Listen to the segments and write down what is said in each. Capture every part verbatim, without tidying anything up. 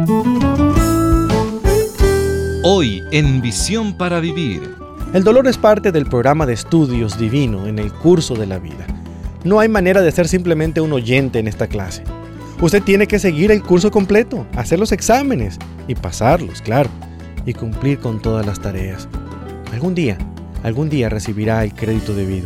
Hoy en Visión para Vivir. El dolor es parte del programa de estudios divino en el curso de la vida. No hay manera de ser simplemente un oyente en esta clase. Usted tiene que seguir el curso completo, hacer los exámenes y pasarlos, claro, y cumplir con todas las tareas. Algún día, algún día recibirá el crédito debido.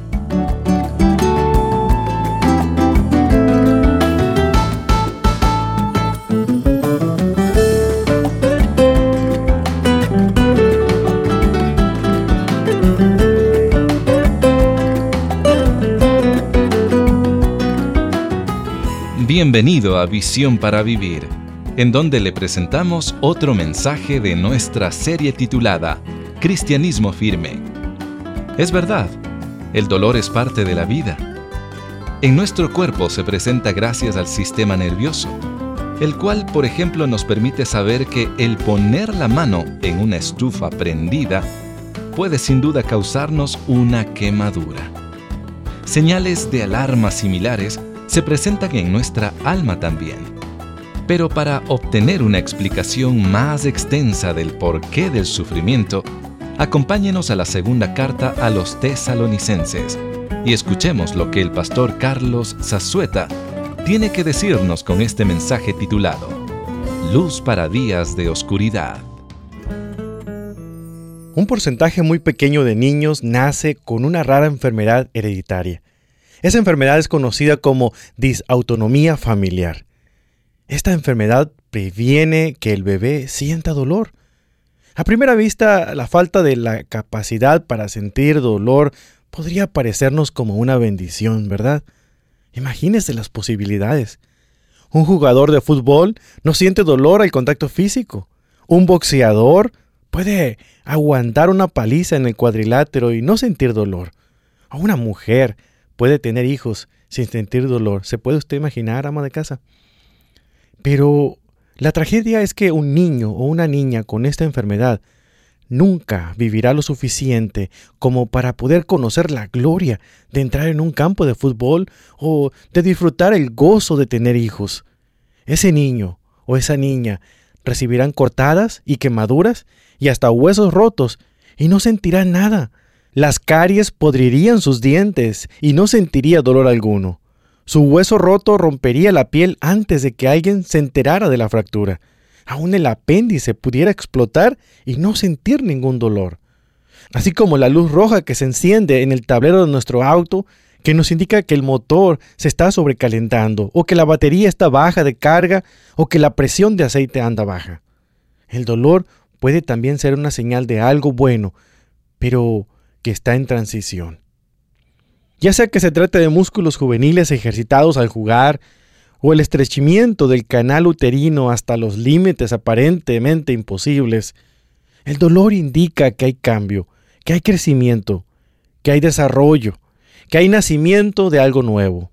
Bienvenido a Visión para Vivir, en donde le presentamos otro mensaje de nuestra serie titulada Cristianismo Firme. Es verdad, el dolor es parte de la vida. En nuestro cuerpo se presenta gracias al sistema nervioso, el cual, por ejemplo, nos permite saber que el poner la mano en una estufa prendida puede sin duda causarnos una quemadura. Señales de alarma similares se presentan en nuestra alma también. Pero para obtener una explicación más extensa del porqué del sufrimiento, acompáñenos a la segunda carta a los tesalonicenses y escuchemos lo que el pastor Carlos Zazueta tiene que decirnos con este mensaje titulado Luz para días de oscuridad. Un porcentaje muy pequeño de niños nace con una rara enfermedad hereditaria. Esa enfermedad es conocida como disautonomía familiar. Esta enfermedad previene que el bebé sienta dolor. A primera vista, la falta de la capacidad para sentir dolor podría parecernos como una bendición, ¿verdad? Imagínese las posibilidades. Un jugador de fútbol no siente dolor al contacto físico. Un boxeador puede aguantar una paliza en el cuadrilátero y no sentir dolor. O una mujer puede tener hijos sin sentir dolor. ¿Se puede usted imaginar, ama de casa? Pero la tragedia es que un niño o una niña con esta enfermedad nunca vivirá lo suficiente como para poder conocer la gloria de entrar en un campo de fútbol o de disfrutar el gozo de tener hijos. Ese niño o esa niña recibirán cortadas y quemaduras y hasta huesos rotos y no sentirá nada. Las caries podrirían sus dientes y no sentiría dolor alguno. Su hueso roto rompería la piel antes de que alguien se enterara de la fractura. Aún el apéndice pudiera explotar y no sentir ningún dolor. Así como la luz roja que se enciende en el tablero de nuestro auto, que nos indica que el motor se está sobrecalentando, o que la batería está baja de carga, o que la presión de aceite anda baja. El dolor puede también ser una señal de algo bueno, pero que está en transición. Ya sea que se trate de músculos juveniles ejercitados al jugar, o el estrechamiento del canal uterino hasta los límites aparentemente imposibles, el dolor indica que hay cambio, que hay crecimiento, que hay desarrollo, que hay nacimiento de algo nuevo.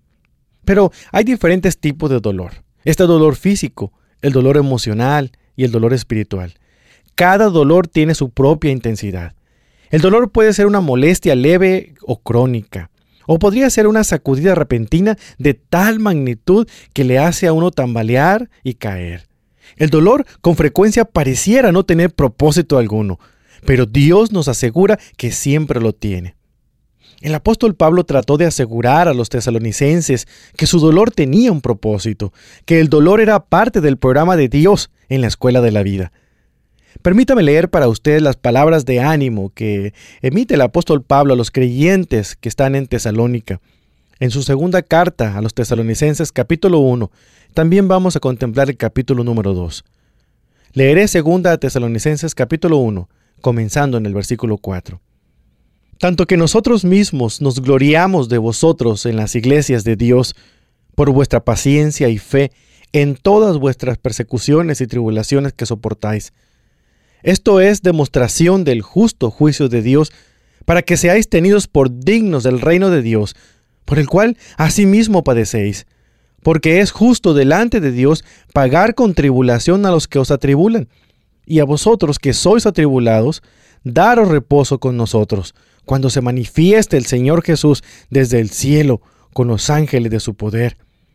Pero hay diferentes tipos de dolor. Este dolor físico, el dolor emocional y el dolor espiritual. Cada dolor tiene su propia intensidad. El dolor puede ser una molestia leve o crónica, o podría ser una sacudida repentina de tal magnitud que le hace a uno tambalear y caer. El dolor con frecuencia pareciera no tener propósito alguno, pero Dios nos asegura que siempre lo tiene. El apóstol Pablo trató de asegurar a los tesalonicenses que su dolor tenía un propósito, que el dolor era parte del programa de Dios en la escuela de la vida. Permítame leer para ustedes las palabras de ánimo que emite el apóstol Pablo a los creyentes que están en Tesalónica. En su segunda carta a los tesalonicenses, capítulo uno, también vamos a contemplar el capítulo número dos. Leeré segunda a Tesalonicenses, capítulo uno, comenzando en el versículo cuatro. Tanto que nosotros mismos nos gloriamos de vosotros en las iglesias de Dios, por vuestra paciencia y fe en todas vuestras persecuciones y tribulaciones que soportáis. Esto es demostración del justo juicio de Dios, para que seáis tenidos por dignos del reino de Dios, por el cual asimismo padecéis, porque es justo delante de Dios pagar con tribulación a los que os atribulan, y a vosotros que sois atribulados, daros reposo con nosotros, cuando se manifieste el Señor Jesús desde el cielo con los ángeles de su poder,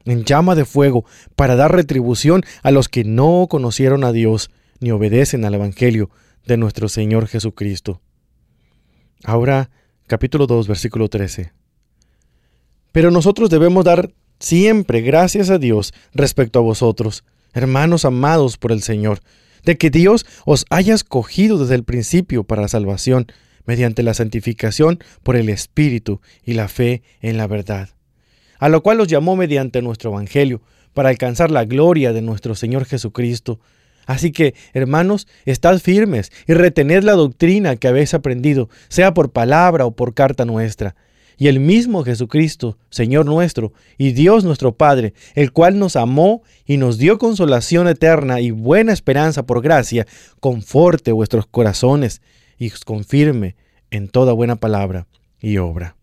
en llama de fuego, para dar retribución a los que no conocieron a Dios ni obedecen al Evangelio de nuestro Señor Jesucristo. Ahora, capítulo dos, versículo trece. Pero nosotros debemos dar siempre gracias a Dios respecto a vosotros, hermanos amados por el Señor, de que Dios os haya escogido desde el principio para la salvación, mediante la santificación por el Espíritu y la fe en la verdad, a lo cual os llamó mediante nuestro Evangelio, para alcanzar la gloria de nuestro Señor Jesucristo. Así que, hermanos, estad firmes y retened la doctrina que habéis aprendido, sea por palabra o por carta nuestra. Y el mismo Jesucristo, Señor nuestro, y Dios nuestro Padre, el cual nos amó y nos dio consolación eterna y buena esperanza por gracia, conforte vuestros corazones y os confirme en toda buena palabra y obra.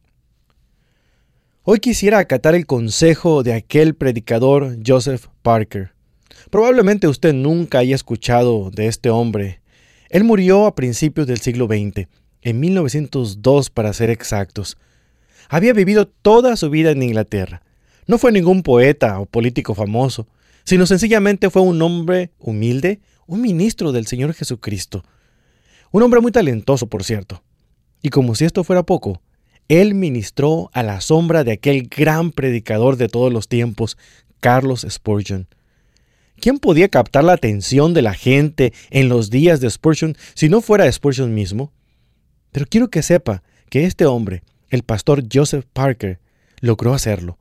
Hoy quisiera acatar el consejo de aquel predicador Joseph Parker. Probablemente usted nunca haya escuchado de este hombre. Él murió a principios del siglo veinte, en mil novecientos dos para ser exactos. Había vivido toda su vida en Inglaterra. No fue ningún poeta o político famoso, sino sencillamente fue un hombre humilde, un ministro del Señor Jesucristo. Un hombre muy talentoso, por cierto. Y como si esto fuera poco, él ministró a la sombra de aquel gran predicador de todos los tiempos, Charles Spurgeon. ¿Quién podía captar la atención de la gente en los días de Spurgeon si no fuera Spurgeon mismo? Pero quiero que sepa que este hombre, el pastor Joseph Parker, logró hacerlo.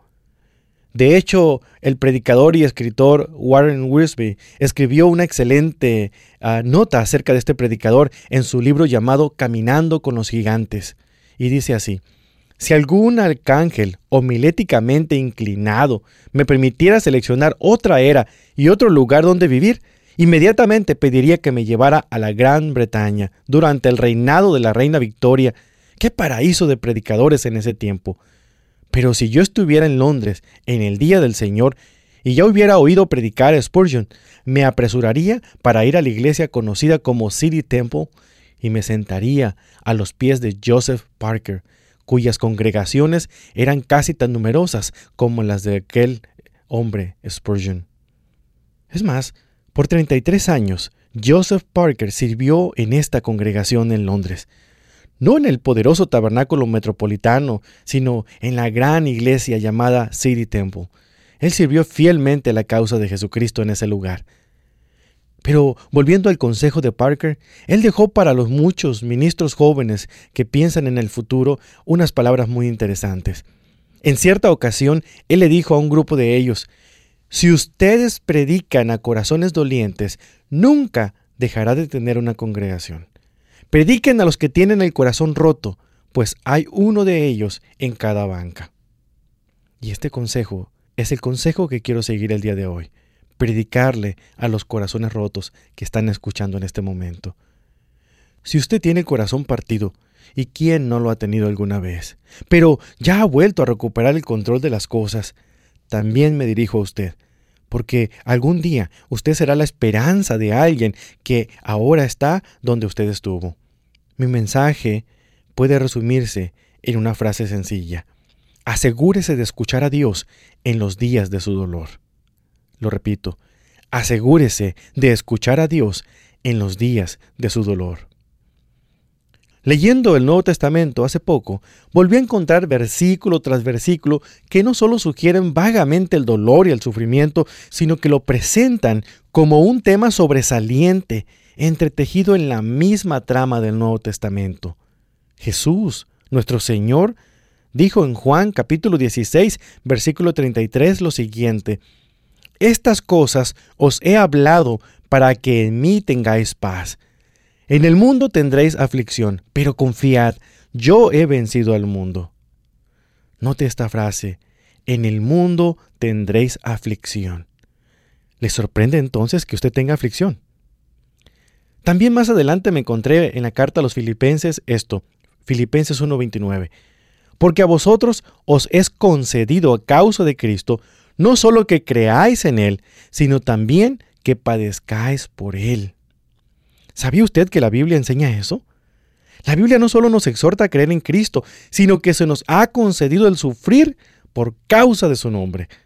De hecho, el predicador y escritor Warren Wiersbe escribió una excelente uh, nota acerca de este predicador en su libro llamado Caminando con los Gigantes. Y dice así: si algún arcángel homiléticamente inclinado me permitiera seleccionar otra era y otro lugar donde vivir, inmediatamente pediría que me llevara a la Gran Bretaña durante el reinado de la reina Victoria. ¡Qué paraíso de predicadores en ese tiempo! Pero si yo estuviera en Londres en el día del Señor y ya hubiera oído predicar a Spurgeon, me apresuraría para ir a la iglesia conocida como City Temple y me sentaría a los pies de Joseph Parker, cuyas congregaciones eran casi tan numerosas como las de aquel hombre Spurgeon. Es más, por treinta y tres años, Joseph Parker sirvió en esta congregación en Londres. No en el poderoso tabernáculo metropolitano, sino en la gran iglesia llamada City Temple. Él sirvió fielmente a la causa de Jesucristo en ese lugar. Pero, volviendo al consejo de Parker, él dejó para los muchos ministros jóvenes que piensan en el futuro unas palabras muy interesantes. En cierta ocasión, él le dijo a un grupo de ellos: si ustedes predican a corazones dolientes, nunca dejará de tener una congregación. Prediquen a los que tienen el corazón roto, pues hay uno de ellos en cada banca. Y este consejo es el consejo que quiero seguir el día de hoy. Predicarle a los corazones rotos que están escuchando en este momento. Si usted tiene el corazón partido, ¿y quién no lo ha tenido alguna vez? Pero ya ha vuelto a recuperar el control de las cosas, también me dirijo a usted, porque algún día usted será la esperanza de alguien que ahora está donde usted estuvo. Mi mensaje puede resumirse en una frase sencilla: asegúrese de escuchar a Dios en los días de su dolor. Lo repito, asegúrese de escuchar a Dios en los días de su dolor. Leyendo el Nuevo Testamento hace poco, volví a encontrar versículo tras versículo que no solo sugieren vagamente el dolor y el sufrimiento, sino que lo presentan como un tema sobresaliente, entretejido en la misma trama del Nuevo Testamento. Jesús, nuestro Señor, dijo en Juan capítulo dieciséis, versículo treinta y tres lo siguiente: estas cosas os he hablado para que en mí tengáis paz. En el mundo tendréis aflicción, pero confiad, yo he vencido al mundo. Note esta frase: en el mundo tendréis aflicción. ¿Le sorprende entonces que usted tenga aflicción? También más adelante me encontré en la carta a los Filipenses esto, Filipenses uno veintinueve. Porque a vosotros os es concedido a causa de Cristo, no solo que creáis en Él, sino también que padezcáis por Él. ¿Sabía usted que la Biblia enseña eso? La Biblia no solo nos exhorta a creer en Cristo, sino que se nos ha concedido el sufrir por causa de su nombre.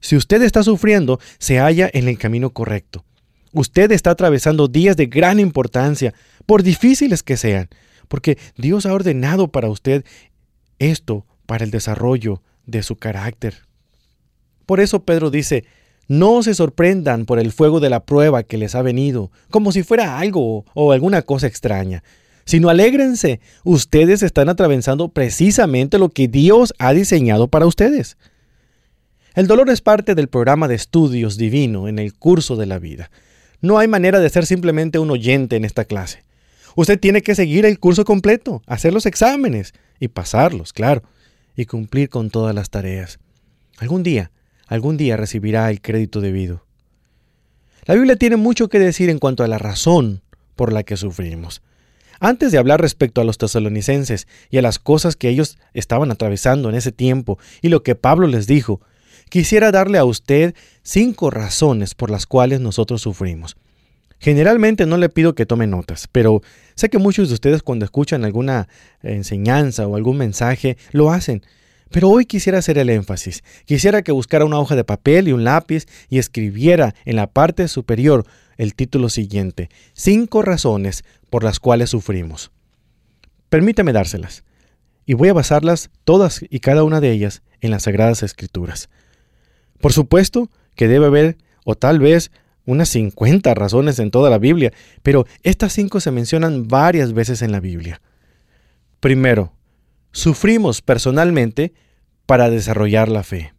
Si usted está sufriendo, se halla en el camino correcto. Usted está atravesando días de gran importancia, por difíciles que sean, porque Dios ha ordenado para usted esto para el desarrollo de su carácter. Por eso Pedro dice, no se sorprendan por el fuego de la prueba que les ha venido, como si fuera algo o alguna cosa extraña, sino alégrense, ustedes están atravesando precisamente lo que Dios ha diseñado para ustedes. El dolor es parte del programa de estudios divino en el curso de la vida. No hay manera de ser simplemente un oyente en esta clase. Usted tiene que seguir el curso completo, hacer los exámenes y pasarlos, claro, y cumplir con todas las tareas. Algún día, algún día recibirá el crédito debido. La Biblia tiene mucho que decir en cuanto a la razón por la que sufrimos. Antes de hablar respecto a los tesalonicenses y a las cosas que ellos estaban atravesando en ese tiempo y lo que Pablo les dijo, quisiera darle a usted cinco razones por las cuales nosotros sufrimos. Generalmente no le pido que tome notas, pero sé que muchos de ustedes cuando escuchan alguna enseñanza o algún mensaje lo hacen. Pero hoy quisiera hacer el énfasis. Quisiera que buscara una hoja de papel y un lápiz y escribiera en la parte superior el título siguiente: Cinco razones por las cuales sufrimos. Permítame dárselas. Y voy a basarlas todas y cada una de ellas en las Sagradas Escrituras. Por supuesto que debe haber, o tal vez, unas cincuenta razones en toda la Biblia, pero estas cinco se mencionan varias veces en la Biblia. Primero, sufrimos personalmente para desarrollar la fe.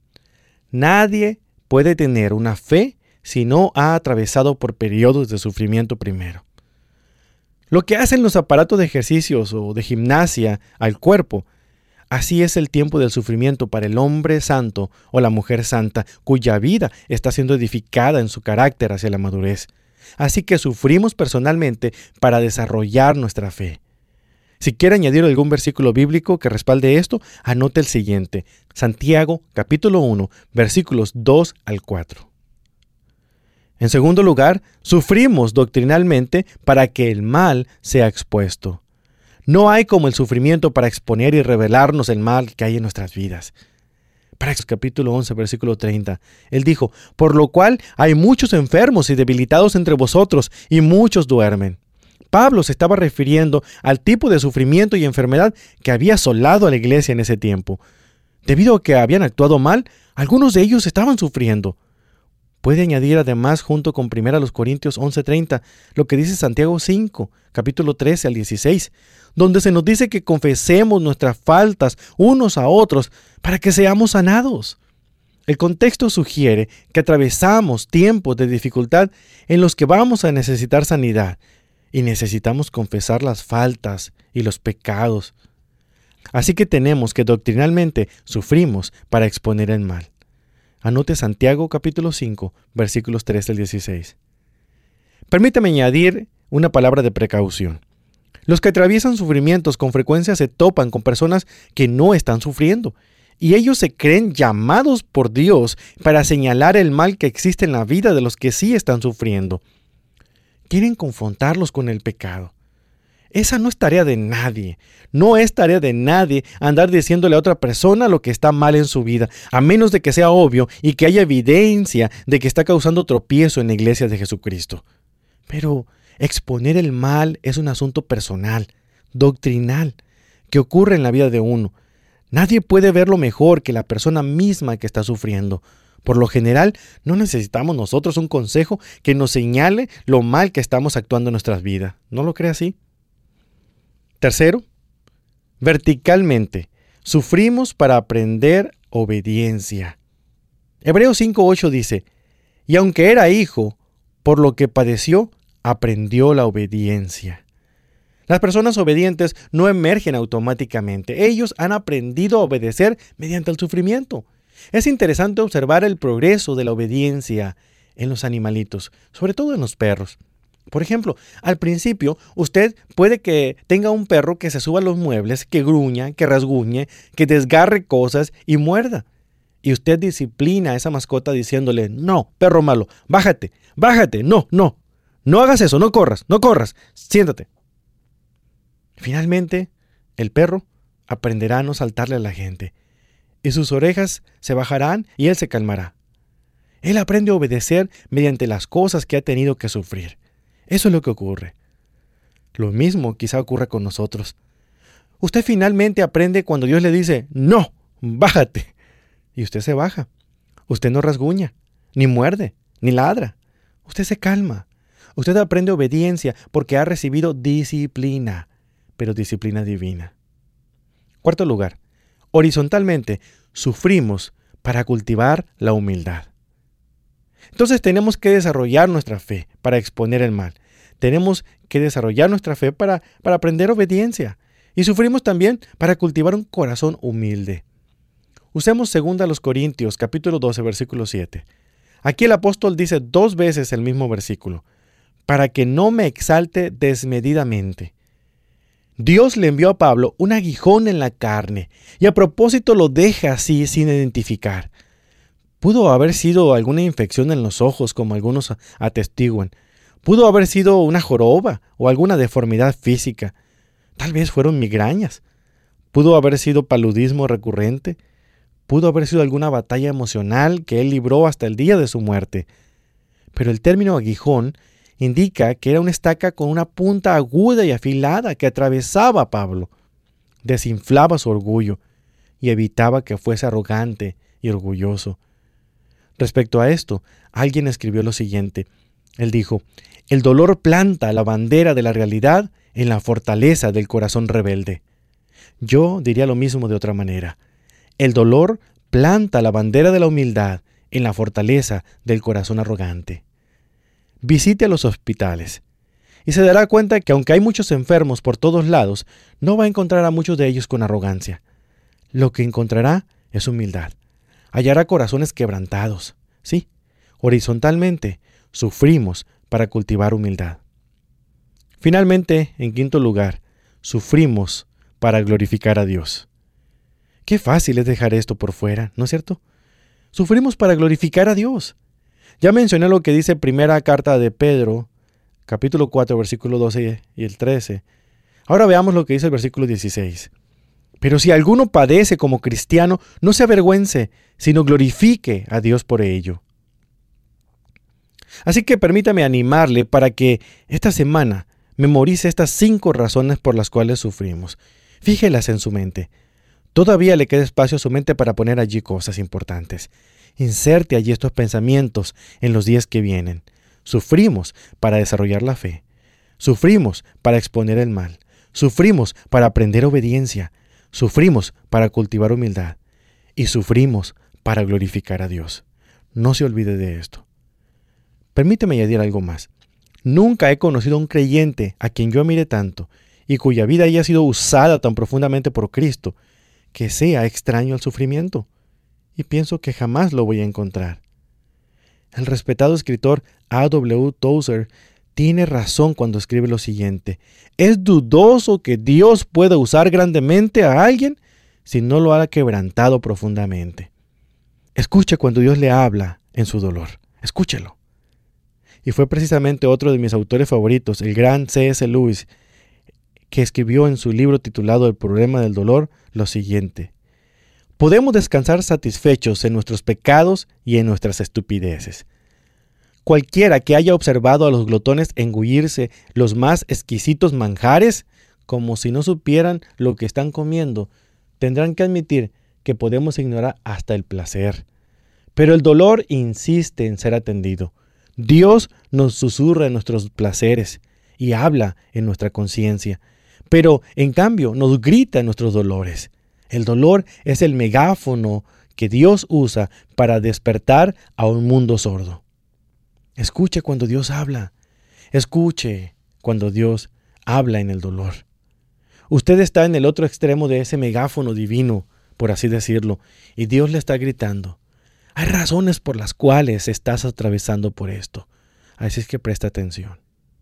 Nadie puede tener una fe si no ha atravesado por periodos de sufrimiento primero. Lo que hacen los aparatos de ejercicios o de gimnasia al cuerpo, así es el tiempo del sufrimiento para el hombre santo o la mujer santa, cuya vida está siendo edificada en su carácter hacia la madurez. Así que sufrimos personalmente para desarrollar nuestra fe. Si quiere añadir algún versículo bíblico que respalde esto, anote el siguiente: Santiago capítulo uno, versículos dos al cuatro. En segundo lugar, sufrimos doctrinalmente para que el mal sea expuesto. No hay como el sufrimiento para exponer y revelarnos el mal que hay en nuestras vidas. Práxedes capítulo once, versículo treinta. Él dijo, por lo cual hay muchos enfermos y debilitados entre vosotros, y muchos duermen. Pablo se estaba refiriendo al tipo de sufrimiento y enfermedad que había asolado a la iglesia en ese tiempo. Debido a que habían actuado mal, algunos de ellos estaban sufriendo. Puede añadir además junto con primera Corintios once treinta lo que dice Santiago cinco, capítulo trece al dieciséis, donde se nos dice que confesemos nuestras faltas unos a otros para que seamos sanados. El contexto sugiere que atravesamos tiempos de dificultad en los que vamos a necesitar sanidad y necesitamos confesar las faltas y los pecados. Así que tenemos que doctrinalmente sufrimos para exponer el mal. Anote Santiago capítulo cinco, versículos trece al dieciséis. Permítame añadir una palabra de precaución. Los que atraviesan sufrimientos con frecuencia se topan con personas que no están sufriendo, y ellos se creen llamados por Dios para señalar el mal que existe en la vida de los que sí están sufriendo. Quieren confrontarlos con el pecado. Esa no es tarea de nadie. No es tarea de nadie andar diciéndole a otra persona lo que está mal en su vida, a menos de que sea obvio y que haya evidencia de que está causando tropiezo en la iglesia de Jesucristo. Pero exponer el mal es un asunto personal, doctrinal, que ocurre en la vida de uno. Nadie puede verlo mejor que la persona misma que está sufriendo. Por lo general, no necesitamos nosotros un consejo que nos señale lo mal que estamos actuando en nuestras vidas. ¿No lo cree así? Tercero, verticalmente, sufrimos para aprender obediencia. Hebreos cinco ocho dice, y aunque era hijo, por lo que padeció, aprendió la obediencia. Las personas obedientes no emergen automáticamente. Ellos han aprendido a obedecer mediante el sufrimiento. Es interesante observar el progreso de la obediencia en los animalitos, sobre todo en los perros. Por ejemplo, al principio, usted puede que tenga un perro que se suba a los muebles, que gruña, que rasguñe, que desgarre cosas y muerda. Y usted disciplina a esa mascota diciéndole, no, perro malo, bájate, bájate, no, no, no hagas eso, no corras, no corras, siéntate. Finalmente, el perro aprenderá a no saltarle a la gente, y sus orejas se bajarán y él se calmará. Él aprende a obedecer mediante las cosas que ha tenido que sufrir. Eso es lo que ocurre. Lo mismo quizá ocurra con nosotros. Usted finalmente aprende cuando Dios le dice, no, bájate. Y usted se baja. Usted no rasguña, ni muerde, ni ladra. Usted se calma. Usted aprende obediencia porque ha recibido disciplina, pero disciplina divina. Cuarto lugar, horizontalmente sufrimos para cultivar la humildad. Entonces tenemos que desarrollar nuestra fe para exponer el mal. Tenemos que desarrollar nuestra fe para, para aprender obediencia. Y sufrimos también para cultivar un corazón humilde. Usemos segunda los Corintios, capítulo doce, versículo siete. Aquí el apóstol dice dos veces el mismo versículo. Para que no me exalte desmedidamente. Dios le envió a Pablo un aguijón en la carne y a propósito lo deja así sin identificar. Pudo haber sido alguna infección en los ojos, como algunos atestiguan. Pudo haber sido una joroba o alguna deformidad física. Tal vez fueron migrañas. Pudo haber sido paludismo recurrente. Pudo haber sido alguna batalla emocional que él libró hasta el día de su muerte. Pero el término aguijón indica que era una estaca con una punta aguda y afilada que atravesaba a Pablo. Desinflaba su orgullo y evitaba que fuese arrogante y orgulloso. Respecto a esto, alguien escribió lo siguiente. Él dijo, el dolor planta la bandera de la realidad en la fortaleza del corazón rebelde. Yo diría lo mismo de otra manera. El dolor planta la bandera de la humildad en la fortaleza del corazón arrogante. Visite a los hospitales y se dará cuenta que aunque hay muchos enfermos por todos lados, no va a encontrar a muchos de ellos con arrogancia. Lo que encontrará es humildad. Hallará corazones quebrantados. Sí, horizontalmente sufrimos para cultivar humildad. Finalmente, en quinto lugar, sufrimos para glorificar a Dios. Qué fácil es dejar esto por fuera, ¿no es cierto? Sufrimos para glorificar a Dios. Ya mencioné lo que dice primera carta de Pedro, capítulo cuatro, versículo doce y el trece. Ahora veamos lo que dice el versículo dieciséis. Pero si alguno padece como cristiano, no se avergüence, sino glorifique a Dios por ello. Así que permítame animarle para que esta semana memorice estas cinco razones por las cuales sufrimos. Fíjelas en su mente. Todavía le queda espacio a su mente para poner allí cosas importantes. Inserte allí estos pensamientos en los días que vienen. Sufrimos para desarrollar la fe. Sufrimos para exponer el mal. Sufrimos para aprender obediencia. Sufrimos para cultivar humildad. Y sufrimos para glorificar a Dios. No se olvide de esto. Permíteme añadir algo más. Nunca he conocido a un creyente a quien yo admire tanto y cuya vida haya sido usada tan profundamente por Cristo que sea extraño al sufrimiento. Y pienso que jamás lo voy a encontrar. El respetado escritor A W Tozer tiene razón cuando escribe lo siguiente. Es dudoso que Dios pueda usar grandemente a alguien si no lo ha quebrantado profundamente. Escuche cuando Dios le habla en su dolor. Escúchelo. Y fue precisamente otro de mis autores favoritos, el gran C S Lewis, que escribió en su libro titulado El problema del dolor lo siguiente. Podemos descansar satisfechos en nuestros pecados y en nuestras estupideces. Cualquiera que haya observado a los glotones engullirse los más exquisitos manjares, como si no supieran lo que están comiendo, tendrán que admitir que podemos ignorar hasta el placer. Pero el dolor insiste en ser atendido. Dios nos susurra en nuestros placeres y habla en nuestra conciencia, pero en cambio nos grita en nuestros dolores. El dolor es el megáfono que Dios usa para despertar a un mundo sordo. Escuche cuando Dios habla. Escuche cuando Dios habla en el dolor. Usted está en el otro extremo de ese megáfono divino, por así decirlo, y Dios le está gritando. Hay razones por las cuales estás atravesando por esto. Así es que presta atención.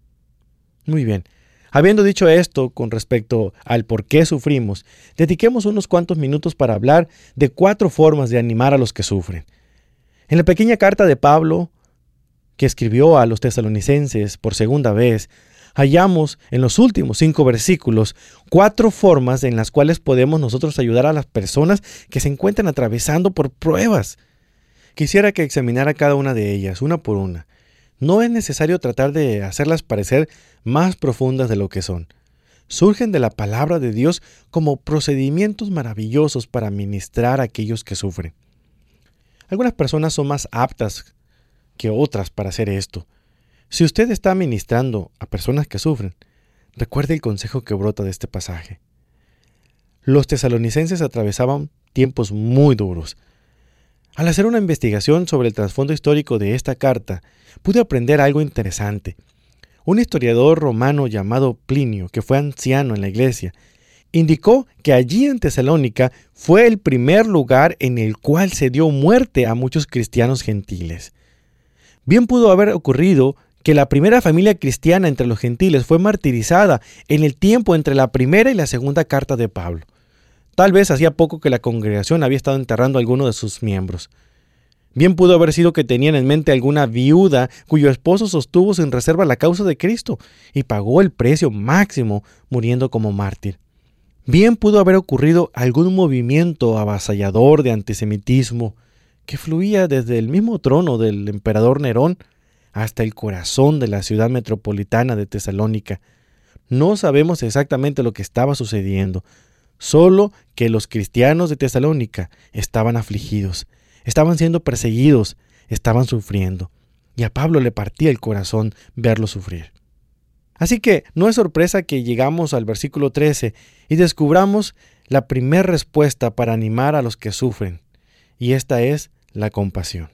Muy bien. Habiendo dicho esto con respecto al por qué sufrimos, dediquemos unos cuantos minutos para hablar de cuatro formas de animar a los que sufren. En la pequeña carta de Pablo, que escribió a los tesalonicenses por segunda vez, hallamos en los últimos cinco versículos cuatro formas en las cuales podemos nosotros ayudar a las personas que se encuentran atravesando por pruebas. Quisiera que examinara cada una de ellas, una por una. No es necesario tratar de hacerlas parecer más profundas de lo que son. Surgen de la palabra de Dios como procedimientos maravillosos para ministrar a aquellos que sufren. Algunas personas son más aptas que otras para hacer esto. Si usted está ministrando a personas que sufren, recuerde el consejo que brota de este pasaje. Los tesalonicenses atravesaban tiempos muy duros. Al hacer una investigación sobre el trasfondo histórico de esta carta, pude aprender algo interesante. Un historiador romano llamado Plinio, que fue anciano en la iglesia, indicó que allí en Tesalónica fue el primer lugar en el cual se dio muerte a muchos cristianos gentiles. Bien pudo haber ocurrido que la primera familia cristiana entre los gentiles fue martirizada en el tiempo entre la primera y la segunda carta de Pablo. Tal vez hacía poco que la congregación había estado enterrando a alguno de sus miembros. Bien pudo haber sido que tenían en mente alguna viuda cuyo esposo sostuvo sin reserva la causa de Cristo y pagó el precio máximo muriendo como mártir. Bien pudo haber ocurrido algún movimiento avasallador de antisemitismo que fluía desde el mismo trono del emperador Nerón hasta el corazón de la ciudad metropolitana de Tesalónica. No sabemos exactamente lo que estaba sucediendo, solo que los cristianos de Tesalónica estaban afligidos, estaban siendo perseguidos, estaban sufriendo, y a Pablo le partía el corazón verlos sufrir. Así que no es sorpresa que llegamos al versículo trece y descubramos la primera respuesta para animar a los que sufren, y esta es la compasión.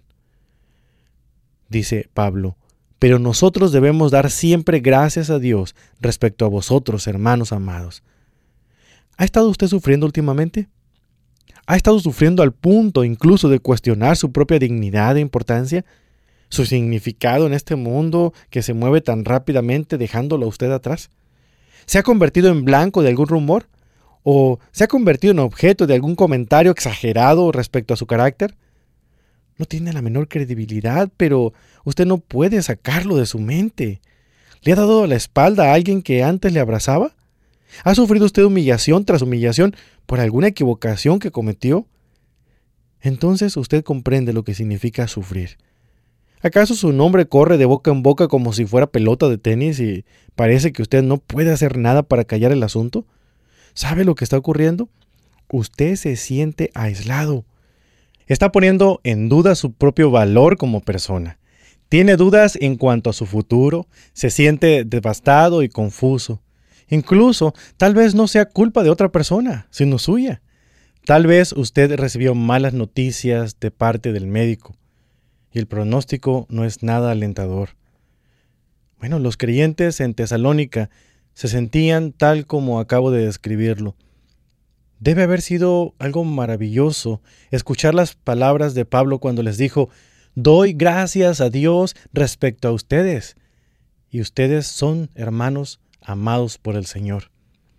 Dice Pablo: pero nosotros debemos dar siempre gracias a Dios respecto a vosotros, hermanos amados. ¿Ha estado usted sufriendo últimamente? ¿Ha estado sufriendo al punto incluso de cuestionar su propia dignidad e importancia? ¿Su significado en este mundo que se mueve tan rápidamente dejándolo a usted atrás? ¿Se ha convertido en blanco de algún rumor? ¿O se ha convertido en objeto de algún comentario exagerado respecto a su carácter? No tiene la menor credibilidad, pero usted no puede sacarlo de su mente. ¿Le ha dado la espalda a alguien que antes le abrazaba? ¿Ha sufrido usted humillación tras humillación por alguna equivocación que cometió? Entonces usted comprende lo que significa sufrir. ¿Acaso su nombre corre de boca en boca como si fuera pelota de tenis y parece que usted no puede hacer nada para callar el asunto? ¿Sabe lo que está ocurriendo? Usted se siente aislado. Está poniendo en duda su propio valor como persona. Tiene dudas en cuanto a su futuro, se siente devastado y confuso. Incluso, tal vez no sea culpa de otra persona, sino suya. Tal vez usted recibió malas noticias de parte del médico y el pronóstico no es nada alentador. Bueno, los creyentes en Tesalónica se sentían tal como acabo de describirlo. Debe haber sido algo maravilloso escuchar las palabras de Pablo cuando les dijo: doy gracias a Dios respecto a ustedes, y ustedes son hermanos amados por el Señor.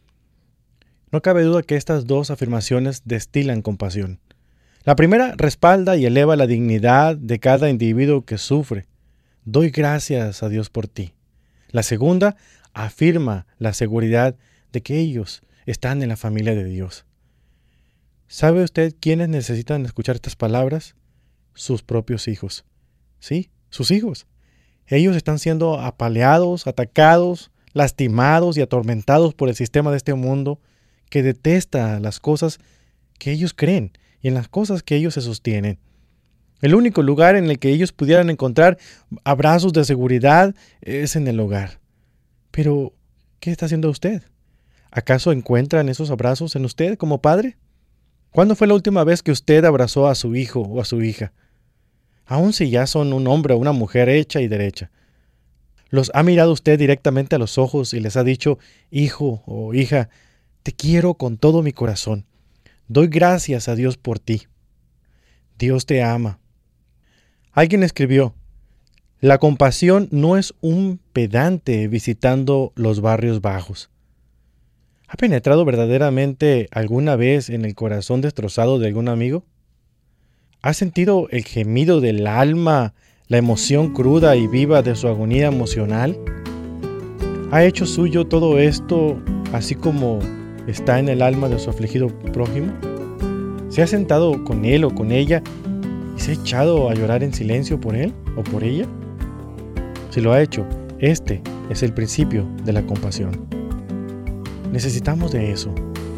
No cabe duda que estas dos afirmaciones destilan compasión. La primera respalda y eleva la dignidad de cada individuo que sufre. Doy gracias a Dios por ti. La segunda afirma la seguridad de que ellos están en la familia de Dios. ¿Sabe usted quiénes necesitan escuchar estas palabras? Sus propios hijos. Sí, sus hijos. Ellos están siendo apaleados, atacados, lastimados y atormentados por el sistema de este mundo que detesta las cosas que ellos creen y en las cosas que ellos se sostienen. El único lugar en el que ellos pudieran encontrar abrazos de seguridad es en el hogar. Pero, ¿qué está haciendo usted? ¿Acaso encuentran esos abrazos en usted como padre? ¿Cuándo fue la última vez que usted abrazó a su hijo o a su hija? Aun si ya son un hombre o una mujer hecha y derecha. ¿Los ha mirado usted directamente a los ojos y les ha dicho: hijo o hija, te quiero con todo mi corazón. Doy gracias a Dios por ti. Dios te ama. Alguien escribió: la compasión no es un pedante visitando los barrios bajos. ¿Ha penetrado verdaderamente alguna vez en el corazón destrozado de algún amigo? ¿Ha sentido el gemido del alma, la emoción cruda y viva de su agonía emocional? ¿Ha hecho suyo todo esto así como está en el alma de su afligido prójimo? ¿Se ha sentado con él o con ella y ¿Y se ha echado a llorar en silencio por él o por ella? Si lo ha hecho, este es el principio de la compasión. Necesitamos de eso.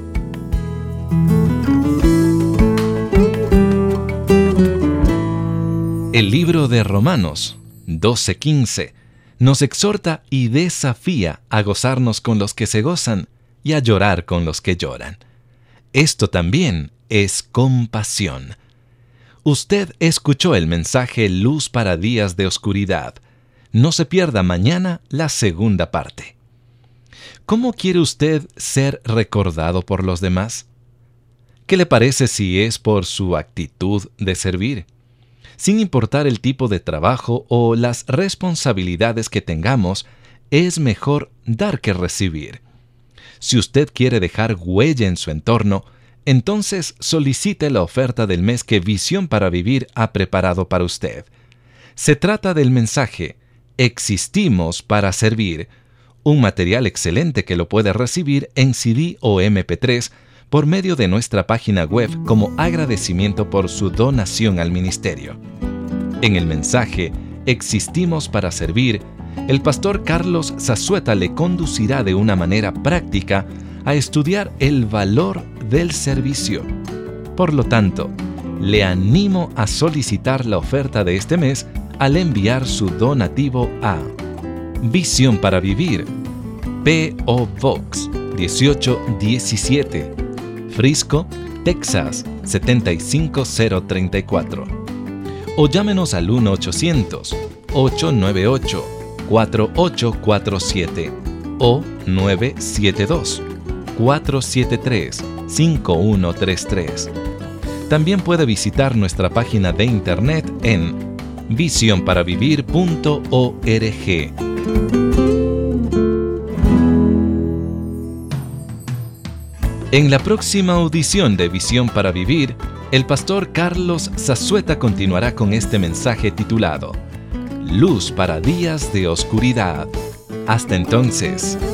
El libro de Romanos doce quince nos exhorta y desafía a gozarnos con los que se gozan y a llorar con los que lloran. Esto también es compasión. Usted escuchó el mensaje Luz para días de oscuridad. No se pierda mañana la segunda parte. ¿Cómo quiere usted ser recordado por los demás? ¿Qué le parece si es por su actitud de servir? Sin importar el tipo de trabajo o las responsabilidades que tengamos, es mejor dar que recibir. Si usted quiere dejar huella en su entorno, entonces solicite la oferta del mes que Visión para Vivir ha preparado para usted. Se trata del mensaje Existimos para Servir, un material excelente que lo puede recibir en C D o eme pe tres por medio de nuestra página web como agradecimiento por su donación al ministerio. En el mensaje Existimos para Servir, el pastor Carlos Zazueta le conducirá de una manera práctica a estudiar el valor del servicio. Por lo tanto, le animo a solicitar la oferta de este mes al enviar su donativo a Visión para Vivir, P O Box dieciocho diecisiete, Frisco, Texas siete cinco cero tres cuatro. O llámenos al uno ochocientos, ocho nueve ocho, cuatro ocho cuatro siete o nueve siete dos, cuatro siete tres, cinco uno tres tres. También puede visitar nuestra página de internet en visión para vivir punto org. En la próxima audición de Visión para Vivir, el pastor Carlos Zazueta continuará con este mensaje titulado Luz para días de oscuridad. Hasta entonces.